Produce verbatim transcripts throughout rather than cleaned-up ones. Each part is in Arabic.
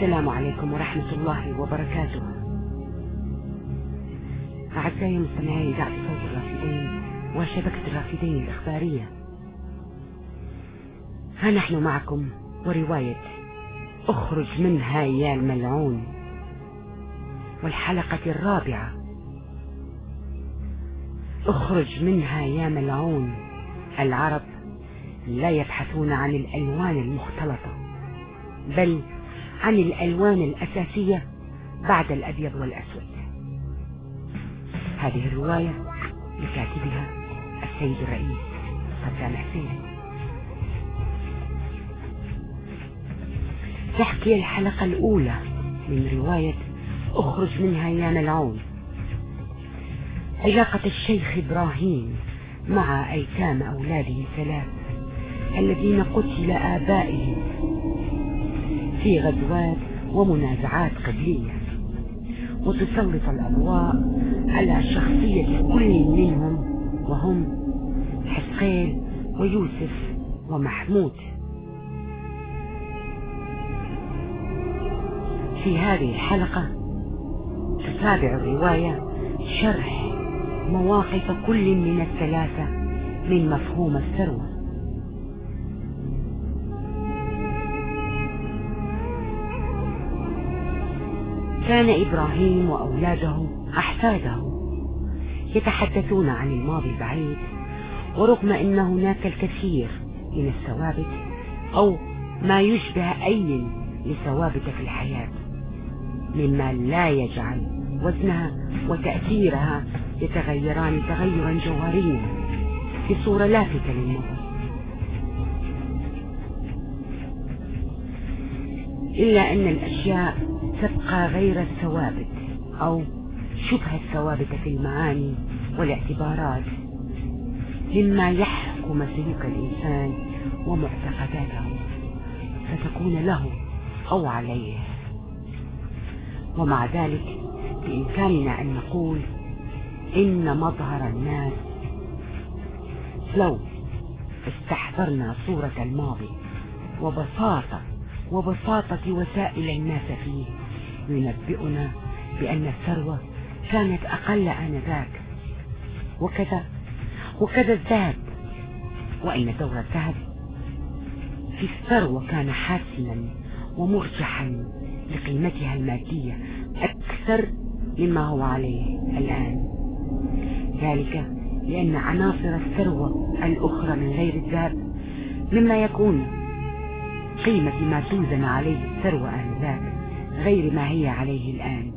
السلام عليكم ورحمة الله وبركاته. أعزائي مستمعي إذاعة صوت الرافدين وشبكة الرافدين الإخبارية، ها نحن معكم ورواية اخرج منها يا الملعون، والحلقة الرابعة. اخرج منها يا ملعون. العرب لا يبحثون عن الألوان المختلطة، بل عن الألوان الأساسية بعد الأبيض والأسود. هذه الرواية لكاتبها السيد الرئيس صدام حسين. تحكي الحلقة الأولى من رواية اخرج منها يا ملعون علاقة الشيخ إبراهيم مع أيتام أولاده الثلاث الذين قتل آبائهم في غزوات ومنازعات قبلية، وتسلط الأضواء على شخصية كل منهم، وهم حسقيل ويوسف ومحمود. في هذه الحلقة تتابع الرواية شرح مواقف كل من الثلاثة من مفهوم الثروة. كان إبراهيم وأولاده أحفاده يتحدثون عن الماضي البعيد، ورغم أن هناك الكثير من الثوابت أو ما يشبه أي لثوابت في الحياة مما لا يجعل وزنها وتأثيرها يتغيران تغيرا جوهريا في صورة لافتة للنظر، إلا أن الأشياء تبقى غير الثوابت أو شبه الثوابت في المعاني والاعتبارات مما يحكم سلوك الإنسان ومعتقداته، فتكون له أو عليه. ومع ذلك بإمكاننا أن نقول إن مظهر الناس، لو استحضرنا صورة الماضي وبساطة وبساطة وسائل الناس فيه، ينبئنا بأن الثروة كانت أقل آنذاك، وكذا وكذا الذهب، وأن دور الذهب في الثروة كان حاسما ومرجحا لقيمتها المادية أكثر مما هو عليه الآن، ذلك لأن عناصر الثروة الأخرى من غير الذهب مما يكون قيمة ما توزن عليه الثروة آنذاك غير ما هي عليه الآن.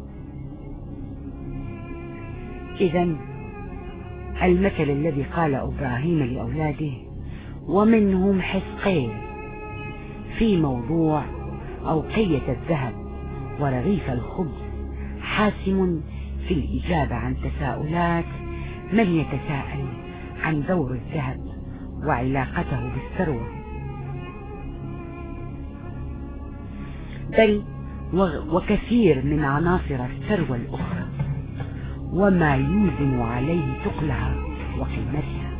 إذن المثل الذي قال إبراهيم لأولاده ومنهم حسقيل في موضوع أوقية الذهب ورغيف الخبز حاسم في الإجابة عن تساؤلات من يتساءل عن دور الذهب وعلاقته بالثروة، بل وكثير من عناصر الثروة الأخرى وما يوزن عليه ثقلها وقيمتها.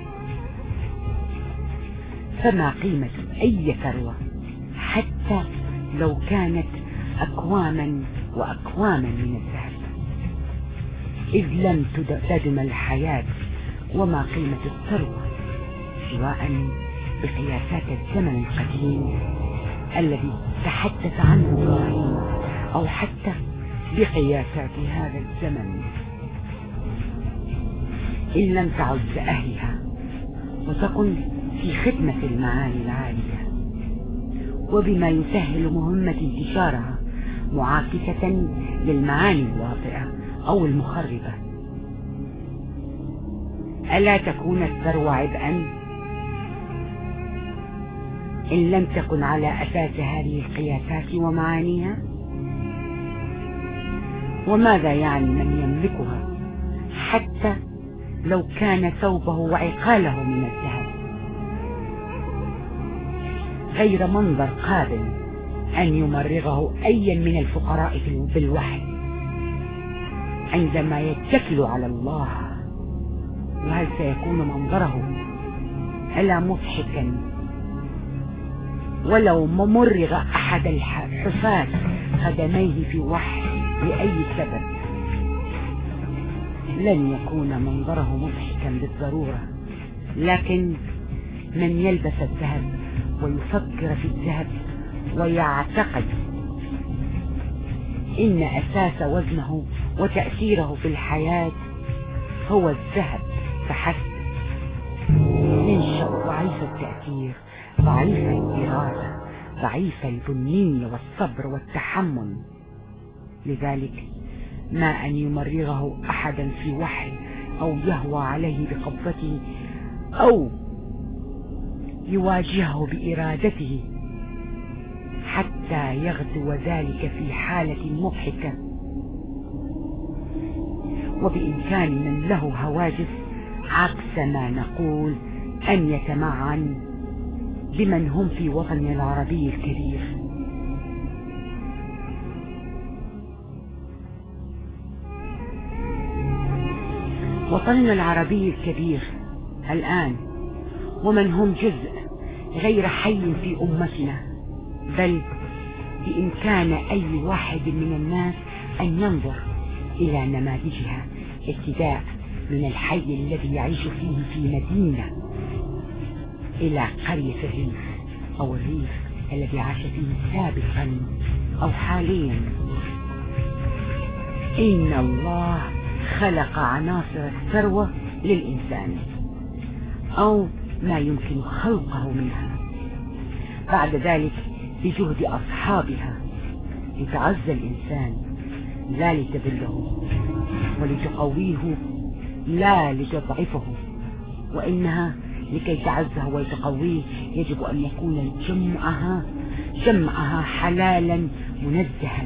فما قيمة أي ثروة حتى لو كانت أكواما وأكواما من الذهب، إذ لم تدم الحياة. وما قيمة الثروة سواء بقياسات الزمن القديم الذي تحدث عنه إبراهيم أو حتى بقياسات هذا الزمن، إن لم تعد أهلها وتكن في خدمة المعاني العالية وبما يسهل مهمة انتشارها معاكسة للمعاني الواطئة أو المخربة. ألا تكون الثروة عبئا إن لم تكن على أساس هذه القياسات ومعانيها؟ وماذا يعني من يملكها حتى لو كان ثوبه وعقاله من الذهب؟ غير منظر قابل أن يمرغه أي من الفقراء بالوحي عندما يتكل على الله. وهل سيكون منظره ألا مضحكا ولو ممرغ أحد الحفاة خدميه في وحل لأي سبب لن يكون منظره مضحكا بالضرورة. لكن من يلبس الذهب ويفكر في الذهب ويعتقد إن أساس وزنه وتأثيره في الحياة هو الذهب فحسب، ينشأ ضعيف التأثير، ضعيف الإرادة، ضعيف البنية والصبر والتحمل. لذلك ما أن يمرره أحدا في وحي أو يهوى عليه بقبضته أو يواجهه بإرادته حتى يغدو ذلك في حالة مضحكة. وبإمكان من له هواجس عكس ما نقول أن يتمعن بمن هم في وطننا العربي الكبير. وطننا العربي الكبير الآن ومن هم جزء غير حي في أمتنا، بل بإمكان أي واحد من الناس أن ينظر إلى نماذجها ابتداء من الحي الذي يعيش فيه في مدينة إلى قرية الريف أو الريف الذي عاش فيه سابقا أو حاليا. إن الله خلق عناصر الثروة للإنسان أو ما يمكن خلقه منها، بعد ذلك بجهد أصحابها لتعزى الإنسان لا لتذله ولتقويه لا لتضعفه، وإنها لكي تعزه وتقويه يجب أن يكون جمعها جمعها حلالا منزها،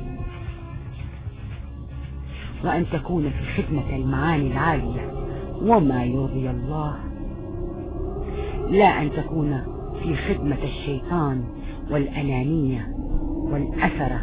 وأن تكون في خدمة المعاني العالية وما يرضي الله، لا أن تكون في خدمة الشيطان والأنانية والأثرة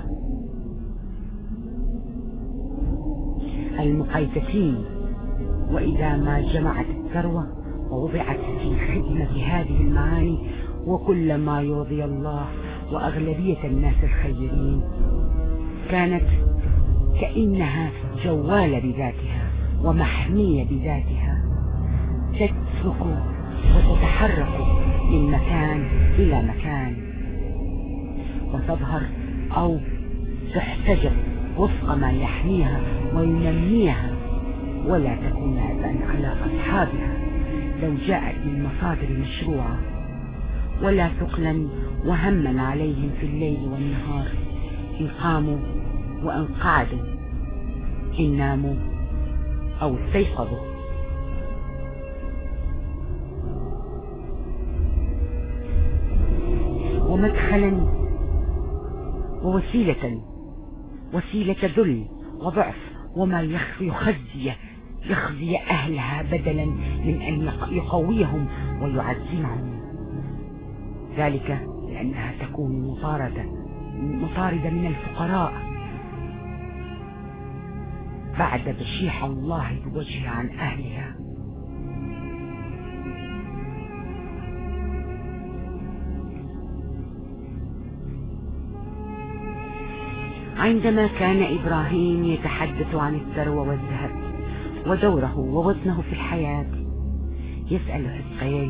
المقيتين. وإذا ما جمعت الثروة ووضعت في خدمة هذه المعاني وكل ما يرضي الله وأغلبية الناس الخيرين، كانت كأنها جوالة بذاتها ومحمية بذاتها، تترك وتتحرك من مكان إلى مكان وتظهر أو تحتجب وفق ما يحميها وينميها، ولا تكون عبئا على أصحابها لو جاءت من مصادر مشروعة، ولا ثقلا وهما عليهم في الليل والنهار، إن قاموا وإن قعدوا، إن ناموا أو استيقظوا. ومدخلا ووسيلة وسيلة ذل وضعف وما يخزي يخزي أهلها بدلا من أن يقويهم ويعزمهم، ذلك لأنها تكون مطاردة مطاردة من الفقراء بعد بشيح الله بوجهها عن أهلها. عندما كان إبراهيم يتحدث عن الثروة والذهب ودوره ووزنه في الحياة، يسأل حزقيل: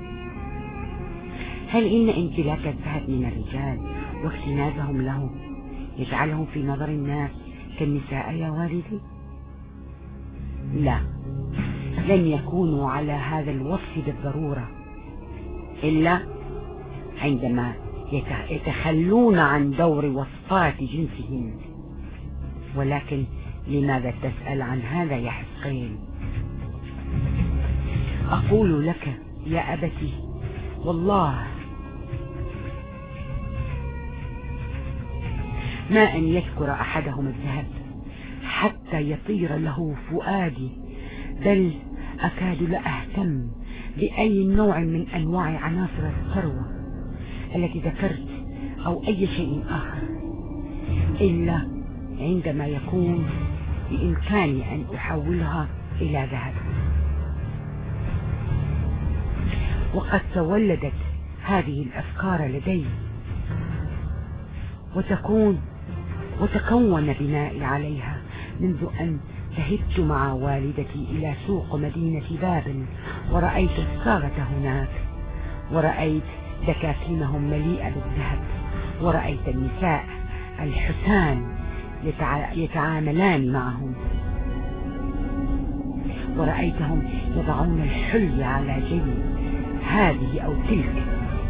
هل إن امتلاك الذهب من الرجال واكتنازهم له يجعلهم في نظر الناس كالنساء يا والدي؟ لا، لن يكونوا على هذا الوصف بالضرورة إلا عندما يتخلون عن دور وصفات جنسهم. ولكن لماذا تسأل عن هذا يا حزقيل؟ أقول لك يا أبتي والله ما أن يذكر أحدهم الذهب حتى يطير له فؤادي، بل أكاد لأهتم بأي نوع من أنواع عناصر الثروة التي ذكرت أو أي شيء آخر، إلا عندما يكون بإمكاني أن أحولها إلى ذهب. وقد تولدت هذه الأفكار لدي، وتكون وتكون بنائي عليها منذ أن ذهبت مع والدتي إلى سوق مدينة بابل، ورأيت الصاغة هناك، ورأيت دكاكينهم مليئة بالذهب، ورأيت النساء الحسان يتع... يتعاملان معهم، ورأيتهم يضعون الحلي على جيب هذه أو تلك.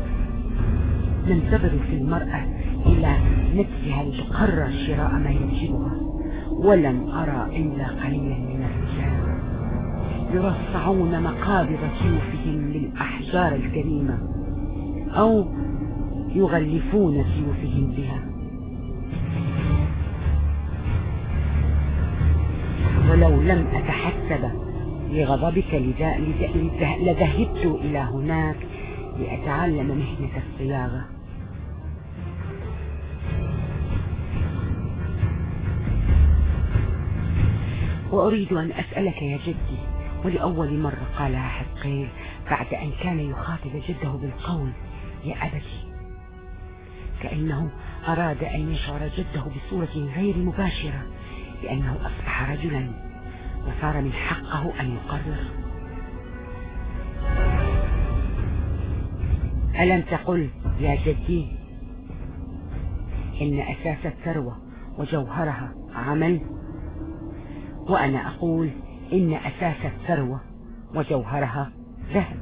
ننتظر في المرأة إلى نفسها لتقرر شراء ما يعجبها، ولم أرى إلا قليلا من الرجال يرصعون مقابض سيوفهم بالأحجار الكريمة أو يغلفون سيوفهم بها. ولو لم أتحسب لغضبك لذهبت إلى هناك لأتعلم مهنة الصياغة. وأريد أن أسألك يا جدي، ولأول مرة قالها حزقيل بعد أن كان يخاطب جده بالقول يا أبتي، كأنه أراد أن يشعر جده بصورة غير مباشرة لأنه أصبح رجلا وصار من حقه أن يقرر. ألم تقل يا جدي إن أساس الثروة وجوهرها عمل؟ وأنا أقول إن أساس الثروة وجوهرها ذهب.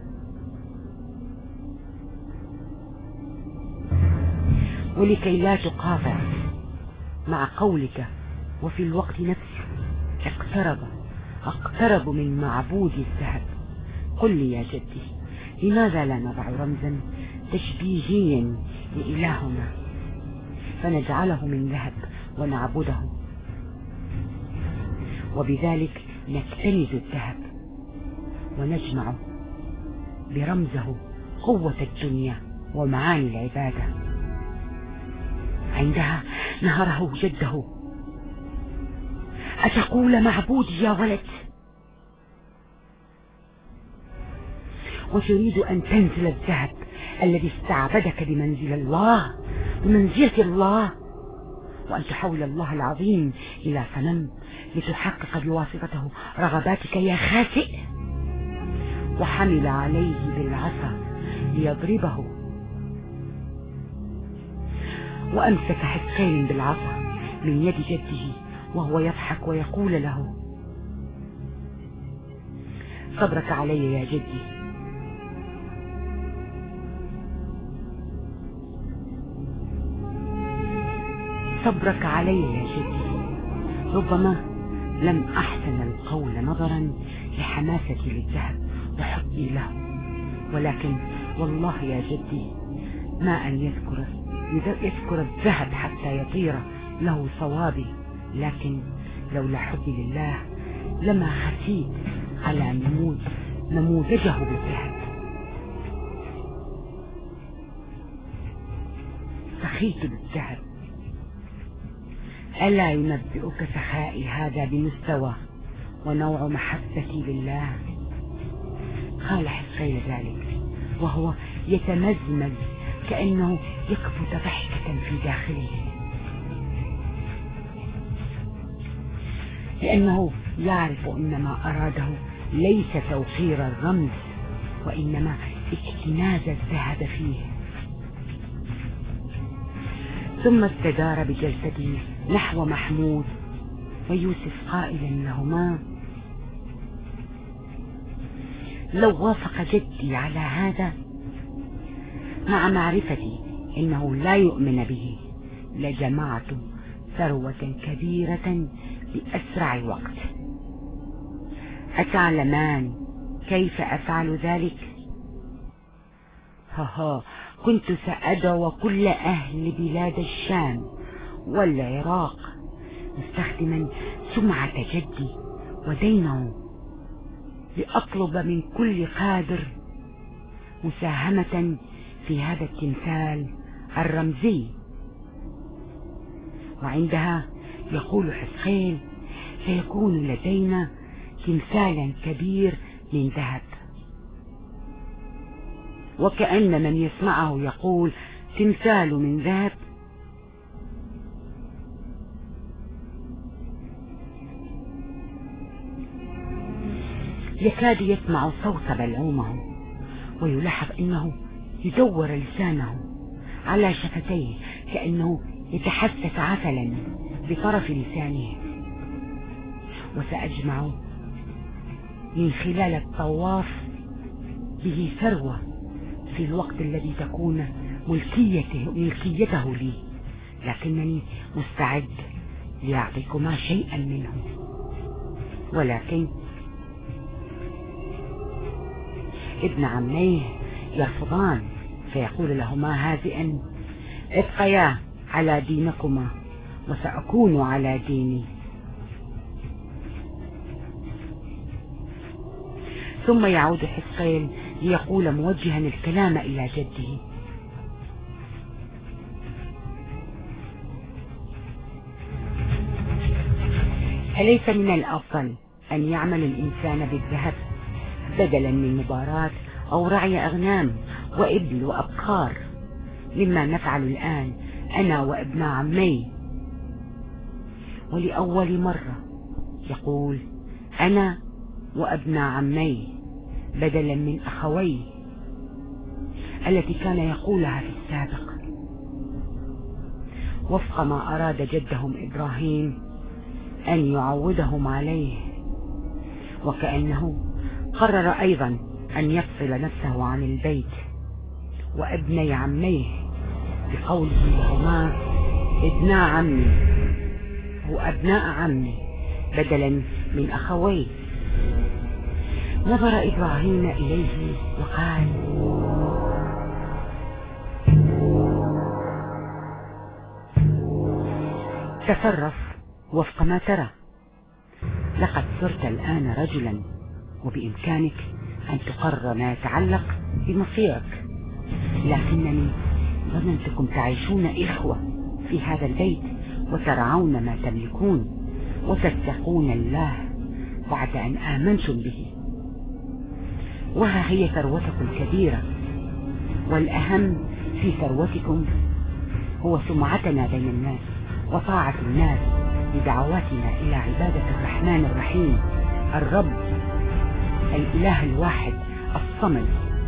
ولكي لا تقاطع مع قولك وفي الوقت نفسه اقترب اقترب من معبود الذهب، قل لي يا جدي، لماذا لا نضع رمزا تشبيهيا لإلهنا فنجعله من ذهب ونعبده، وبذلك نكتنز الذهب ونجمع برمزه قوة الدنيا ومعاني العبادة. عندها نهره جده: أتقول معبودي يا ولد؟ وتريد أن تنزل الذهب الذي استعبدك بمنزل الله بمنزلة الله، وأن تحول الله العظيم إلى صنم لتحقق بواسطته رغباتك يا خاسئ. وحمل عليه بالعصا ليضربه، وأمسك حزقيل بالعصا من يد جده وهو يضحك ويقول له: صبرك علي يا جدي، صبرك علي يا جدي. ربما لم أحسن القول نظرا لحماستي للذهب وحبي له، ولكن والله يا جدي ما أن يذكر يذكر الذهب حتى يطير له صوابي، لكن لولا حبي لله لما خسيت على نموذج نموذجه بالذهب. سخيت بالذهب. ألا ينبئك سخائي هذا بمستوى ونوع محبتي لله؟ قال حزقيل ذلك وهو يتمزمز كأنه يكبت ضحكة في داخله، لأنه يعرف أن ما أراده ليس توقير الرمز وإنما اكتناز الذهب فيه. ثم استدار بجلسته نحو محمود ويوسف قائلا لهما: لو وافق جدي على هذا مع معرفتي إنه لا يؤمن به لجمعت ثروة كبيرة بأسرع وقت. أتعلمان كيف أفعل ذلك؟ ها كنت سأدعو كل أهل بلاد الشام والعراق مستخدما سمعة جدي ودينه لأطلب من كل قادر مساهمة في هذا التمثال الرمزي، وعندها يقول حزقيل سيكون لدينا تمثالا كبير من ذهب، وكأن من يسمعه يقول تمثال من ذهب. يكاد يسمع صوت بلعومه، ويلاحظ أنه يدور لسانه على شفتيه كأنه يتحسس عسلا بطرف لسانه. وسأجمع من خلال الطواف به ثروة في الوقت الذي تكون ملكيته, ملكيته لي، لكنني مستعد لأعطيكما شيئا منه. ولكن ابن عميه يرفضان، فيقول لهما هادئا ابقيا على دينكما وسأكون على ديني. ثم يعود حزقيل ليقول موجها الكلام إلى جده: أليس من الأفضل أن يعمل الإنسان بالذهب بدلا من مباراة أو رعي أغنام وإبل وأبقار مما نفعل الآن أنا وابن عمي؟ ولأول مرة يقول أنا وابن عمي بدلا من أخوي التي كان يقولها في السابق، وفق ما أراد جدهم إبراهيم أن يعودهم عليه. وكأنه قرر أيضا أن يفصل نفسه عن البيت وابني عميه بقوله لهما ابنا عمي وأبناء عمي بدلا من أخوي. نظر إبراهيم إليه وقال: تصرف وفق ما ترى، لقد صرت الآن رجلا وبإمكانك أن تقرر ما يتعلق بمصيرك، لكنني ظننتكم تعيشون إخوة في هذا البيت وترعون ما تملكون وتتقون الله بعد أن آمنتم به. وها هي ثروتكم كبيرة، والأهم في ثروتكم هو سمعتنا بين الناس وطاعة الناس بدعواتنا إلى عبادة الرحمن الرحيم الرب الإله الواحد الصمد،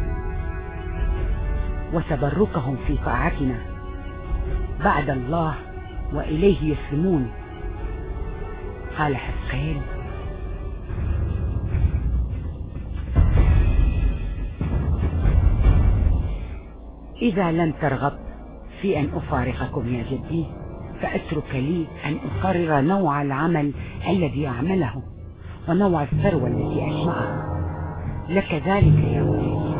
وتبركهم في طاعتنا بعد الله وإليه يسلمون. قال حزقيل: إذا لم ترغب في أن أفارقكم يا جدي فأترك لي أن أقرر نوع العمل الذي أعمله ونوع الثروة التي أجمعها لك ذلك يا ولدي.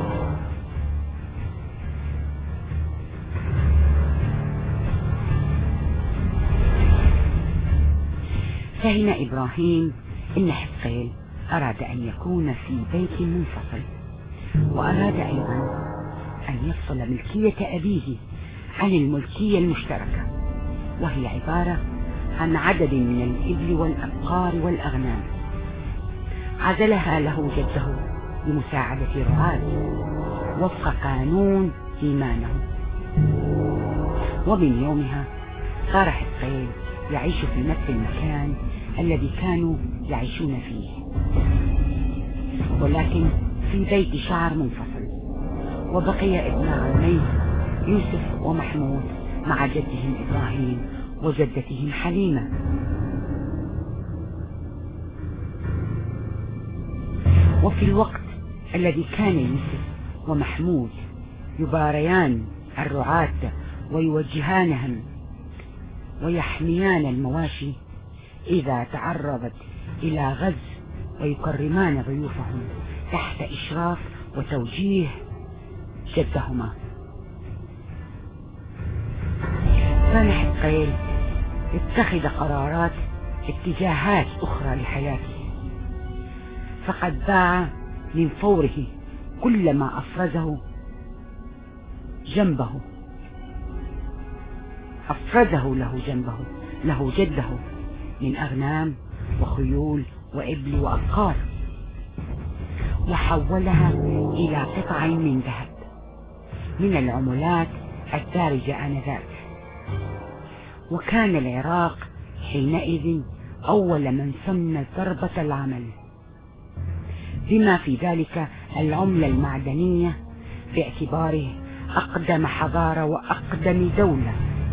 فهم إبراهيم إن حزقيل أراد أن يكون في بيت منفصل، وأراد أيضا أن يفصل ملكية أبيه عن الملكية المشتركة، وهي عبارة عن عدد من الإبل والأبقار والأغنام عزلها له جده لمساعدة الرعاة وفق قانون إيمانه. ومن يومها صار حزقيل يعيش في نفس المكان الذي كانوا يعيشون فيه، ولكن في بيت شعر منفصل. وبقي ابن عميه يوسف ومحمود مع جدهم إبراهيم وجدتهم حليمة. وفي الوقت الذي كان يوسف ومحمود يباريان الرعاة ويوجهانهم ويحميان المواشي إذا تعرضت إلى غز، ويكرمان ضيوفهم تحت إشراف وتوجيه جدهما، كان حزقيل اتخذ قرارات اتجاهات أخرى لحياته، فقد باع من فوره كل ما أفرزه جنبه أفرزه له جنبه له جده من أغنام وخيول وإبل وأبقار، وحولها إلى قطع من ذهب من العملات الدارجة آنذاك. وكان العراق حينئذ أول من سن ضربة العمل، بما في ذلك العملة المعدنية باعتباره أقدم حضارة وأقدم دولة.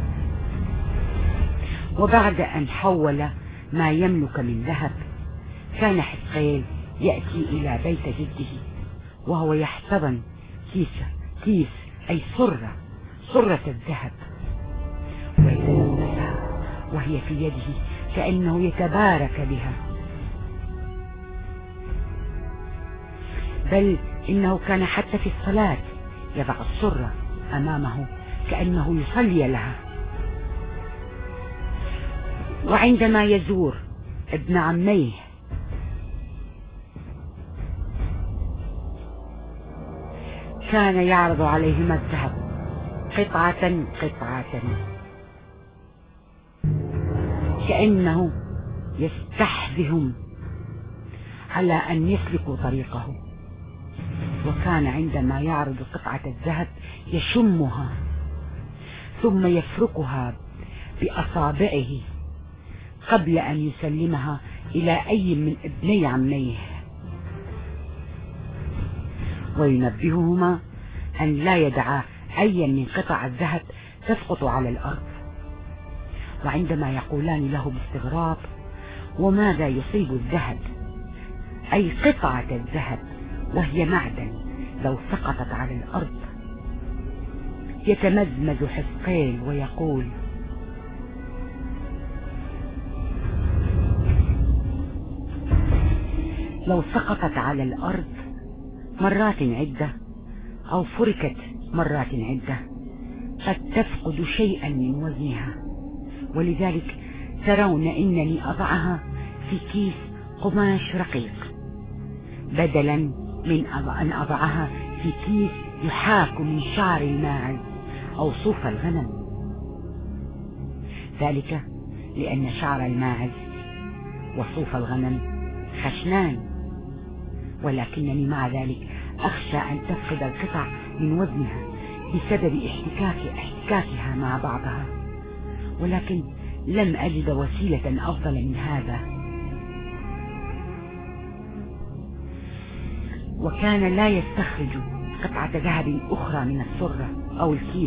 وبعد أن حول ما يملك من ذهب، كان حزقيل يأتي إلى بيت جده وهو يحتضن كيس كيس أي صرة صرة الذهب، ويتلمسها وهي في يده كأنه يتبارك بها، بل إنه كان حتى في الصلاة يضع الصرة أمامه كأنه يصلي لها. وعندما يزور ابن عميه كان يعرض عليهما الذهب قطعة قطعة كأنه يستحثهم على أن يسلكوا طريقه. وكان عندما يعرض قطعة الذهب يشمها ثم يفركها بأصابعه قبل أن يسلمها إلى أي من ابني عميه، وينبههما أن لا يدعا أي من قطع الذهب تسقط على الأرض. وعندما يقولان له باستغراب: وماذا يصيب الذهب؟ أي قطعة الذهب وهي معدن لو سقطت على الأرض. يتمزمز حزقيل ويقول: لو سقطت على الأرض مرات عدة أو فركت مرات عدة قد تفقد شيئا من وزنها، ولذلك ترون إنني أضعها في كيس قماش رقيق بدلا من أن أضعها في كيس يحاك من شعر الماعز أو صوف الغنم، ذلك لأن شعر الماعز وصوف الغنم خشنان، ولكنني مع ذلك أخشى أن تفقد القطع من وزنها بسبب احتكاك احتكاكها مع بعضها، ولكن لم أجد وسيلة أفضل من هذا. وكان لا يستخرج قطعة ذهب أخرى من السرة أو الكيس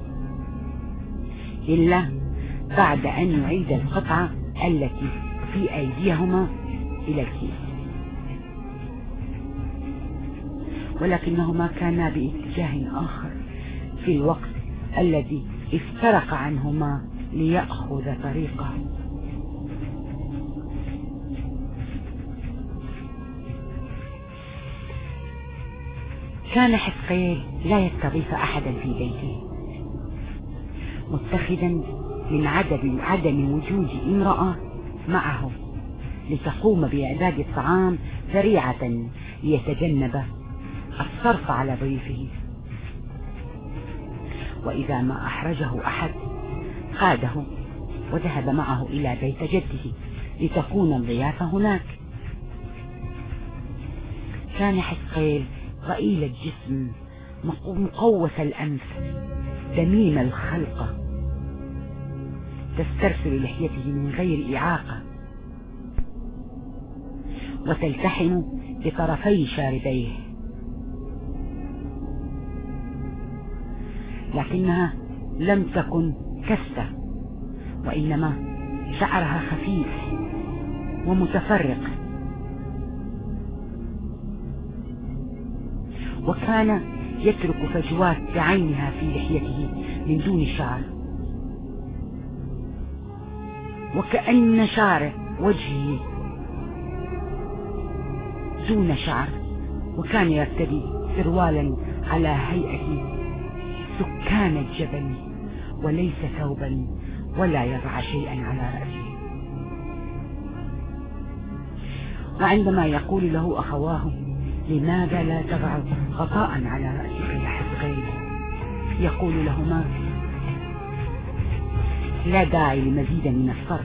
إلا بعد أن يعيد القطعة التي في أيديهما إلى الكيس، ولكنهما كانا باتجاه آخر في الوقت الذي افترق عنهما ليأخذ طريقه. كان حزقيل لا يستضيف أحدا في بيته، متخذا من عدم عدم وجود امرأة معه لتقوم بإعداد الطعام ذريعة ليتجنب الصرف على ضيفه. وإذا ما أحرجه أحد قاده وذهب معه إلى بيت جده لتكون الضيافة هناك. كان حزقيل ضئيل الجسم مقوس الأنف دميم الخلقة، تسترسل لحيته من غير إعاقة وتلتحم بطرفي شاربيه، لكنها لم تكن كسة، وإنما شعرها خفيف ومتفرق. وكان يترك فجوات بعينها في لحيته من دون شعر، وكأن شعر وجهه دون شعر. وكان يرتدي سروالا على هيئة سكان الجبل وليس ثوبا، ولا يضع شيئا على رأسه. وعندما يقول له أخواه: لماذا لا تضع غطاء على رأسك يا حزقيل؟ يقول لهما: لا داعي لمزيد من الصرف.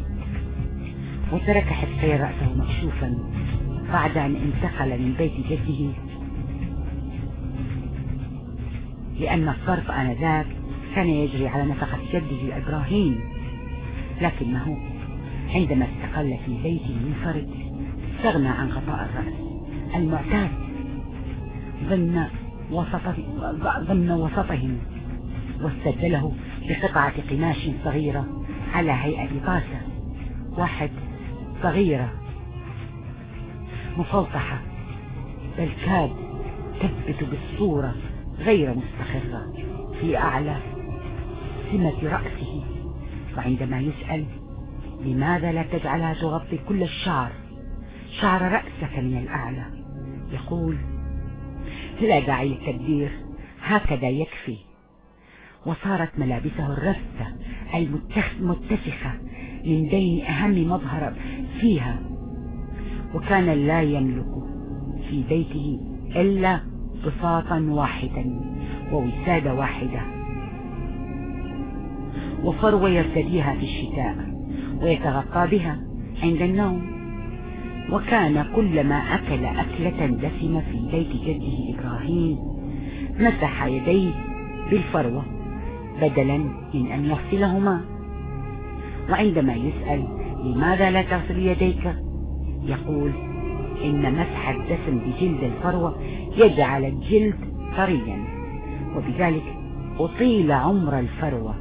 وترك حزقيل رأسه مكشوفا بعد أن انتقل من بيت جده لأن الصرف آنذاك كان يجري على نفقة جده إبراهيم، لكنه عندما استقل في بيت منفرد استغنى عن غطاء الرأس المعتاد ضمن وسط ضمن وسطهم، واستبدله بقطعة قماش صغيرة على هيئة طاسة واحد صغيرة مفلطحة، بل كاد تثبت بالصورة غير مستقرة في أعلى سمة رأسه. وعندما يسأل لماذا لا تجعلها تغطي كل الشعر شعر رأسك من الأعلى، يقول لا داعي للتبذير، هكذا يكفي. وصارت ملابسه الرثة المتسخة من بين أهم مظهر فيها، وكان لا يملك في بيته إلا بساطا واحدا ووسادة واحدة وفروة يرتديها في الشتاء ويتغطى بها عند النوم. وكان كلما أكل أكلة دسمة في بيت جده إبراهيم مسح يديه بالفروة بدلا من أن يغسلهما. وعندما يسأل لماذا لا تغسل يديك، يقول إن مسح الدسم بجلد الفروة يجعل الجلد طريا، وبذلك أطيل عمر الفروة.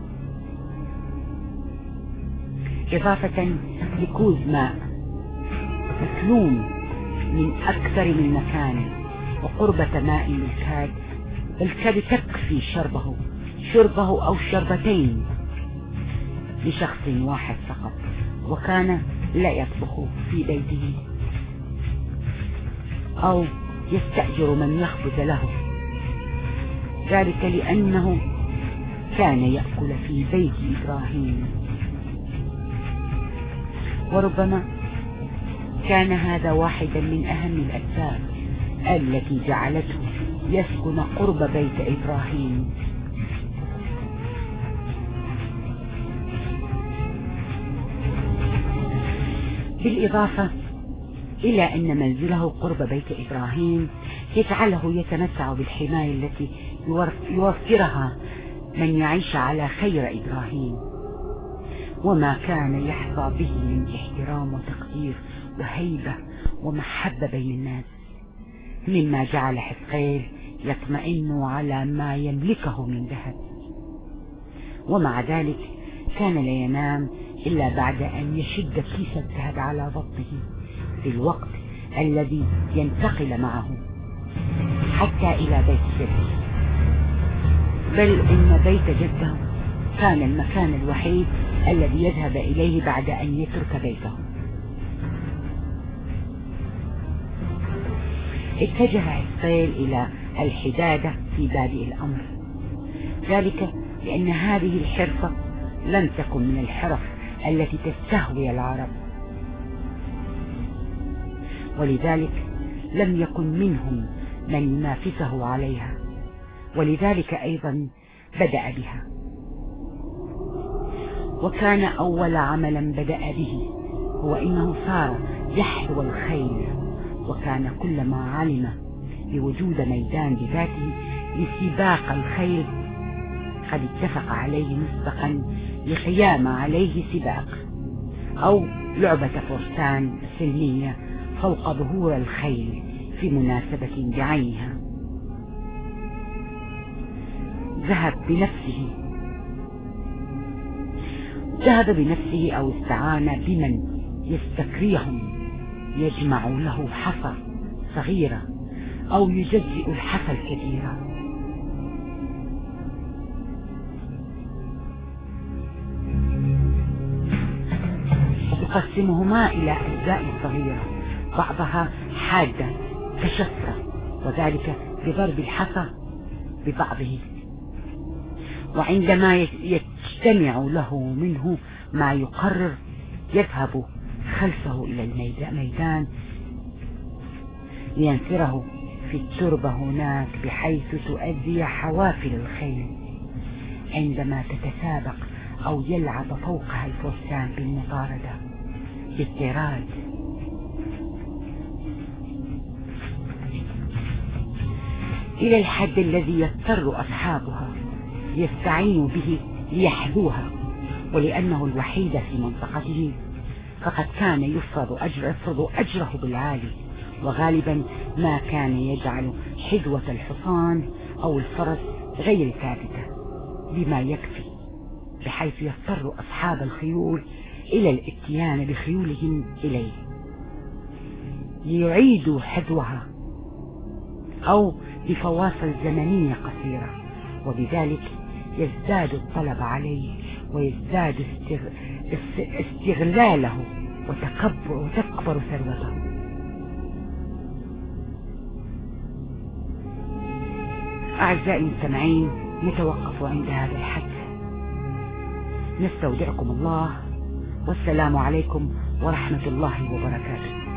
إضافة لكوز ماء مسلوم من أكثر من مكان وقربة ماء الكاد، الكاد تكفي شربه شربه أو شربتين لشخص واحد فقط، وكان لا يطبخ في بيته أو يستأجر من يخبز له، ذلك لأنه كان يأكل في بيت إبراهيم. وربما كان هذا واحدا من أهم الأسباب التي جعلته يسكن قرب بيت إبراهيم. بالإضافة إلى أن منزله قرب بيت إبراهيم يجعله يتمتع بالحماية التي يوفرها من يعيش على خير إبراهيم، وما كان يحظى به من احترام وتقدير وهيبة ومحبة بين الناس، مما جعل حزقيل يطمئن على ما يملكه من ذهب. ومع ذلك كان لا ينام إلا بعد أن يشد كيس الذهب على بطنه في الوقت الذي ينتقل معه حتى إلى بيت جده، بل إن بيت جده كان المكان الوحيد الذي يذهب إليه بعد أن يترك بيته. اتجه حزقيل إلى الحدادة في بادئ الأمر، ذلك لأن هذه الحرفة لم تكن من الحرف التي تستهوي العرب، ولذلك لم يكن منهم من ينافسه عليها، ولذلك أيضا بدأ بها. وكان أول عملا بدأ به هو إنه صار يحذو الخيل، وكان كلما علم بوجود ميدان بذاته لسباق الخيل قد اتفق عليه مسبقا لقيام عليه سباق أو لعبة فرسان سلمية فوق ظهور الخيل في مناسبة بعينها. ذهب بنفسه ذهب بنفسه أو استعان بمن يستكريهم يجمع له حصى صغيرة أو يجزئ الحصى الكبيرة، يقسمهما إلى أجزاء صغيرة بعضها حادة كشفرة، وذلك بضرب الحصى ببعضه. وعندما يجتمع له منه ما يقرر يذهب خلفه إلى الميدان لينثره في التربة هناك بحيث تؤذي حوافل الخيل عندما تتسابق أو يلعب فوقها الفرسان بالمطاردة بالطراد. إلى الحد الذي يضطر أصحابها يستعينوا به ليحذوها، ولأنه الوحيد في منطقته فقد كان يفرض أجر يفرض أجره بالعالي، وغالبا ما كان يجعل حذوة الحصان أو الفرس غير ثابتة بما يكفي، بحيث يضطر أصحاب الخيول إلى الاتيان بخيولهم إليه ليعيدوا حذوها أو بفواصل زمنية قصيرة، وبذلك يزداد الطلب عليه ويزداد استغلاله وتكبر وتكبر ثروته. أعزائي المستمعين، نتوقف عند هذا الحد، نستودعكم الله، والسلام عليكم ورحمة الله وبركاته.